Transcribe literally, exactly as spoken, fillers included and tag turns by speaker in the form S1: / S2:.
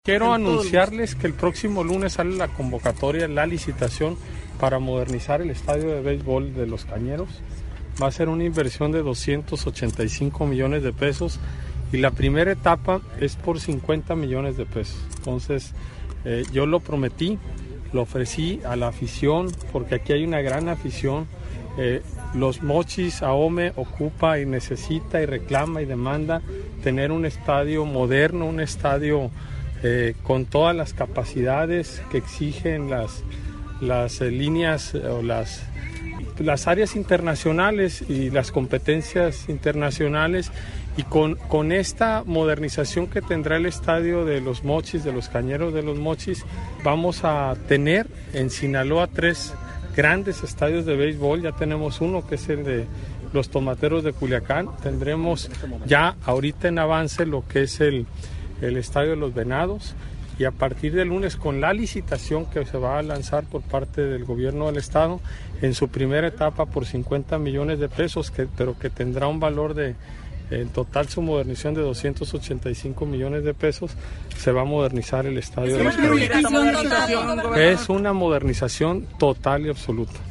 S1: Quiero anunciarles que el próximo lunes sale la convocatoria, la licitación para modernizar el estadio de béisbol de Los Cañeros. Va a ser una inversión de doscientos ochenta y cinco millones de pesos y la primera etapa es por cincuenta millones de pesos. Entonces eh, yo lo prometí, lo ofrecí a la afición porque aquí hay una gran afición. Eh, los Mochis, Ahome ocupa y necesita y reclama y demanda tener un estadio moderno, un estadio Eh, con todas las capacidades que exigen las, las eh, líneas eh, o las, las áreas internacionales y las competencias internacionales, y con, con esta modernización que tendrá el estadio de los Mochis, de los Cañeros de los Mochis, vamos a tener en Sinaloa tres grandes estadios de béisbol. Ya tenemos uno que es el de los Tomateros de Culiacán, tendremos ya ahorita en avance lo que es el el Estadio de los Venados, y a partir del lunes, con la licitación que se va a lanzar por parte del gobierno del estado en su primera etapa por cincuenta millones de pesos, que, pero que tendrá un valor de, en total su modernización de doscientos ochenta y cinco millones de pesos, se va a modernizar el Estadio de los Cañeros. Es una modernización total y absoluta.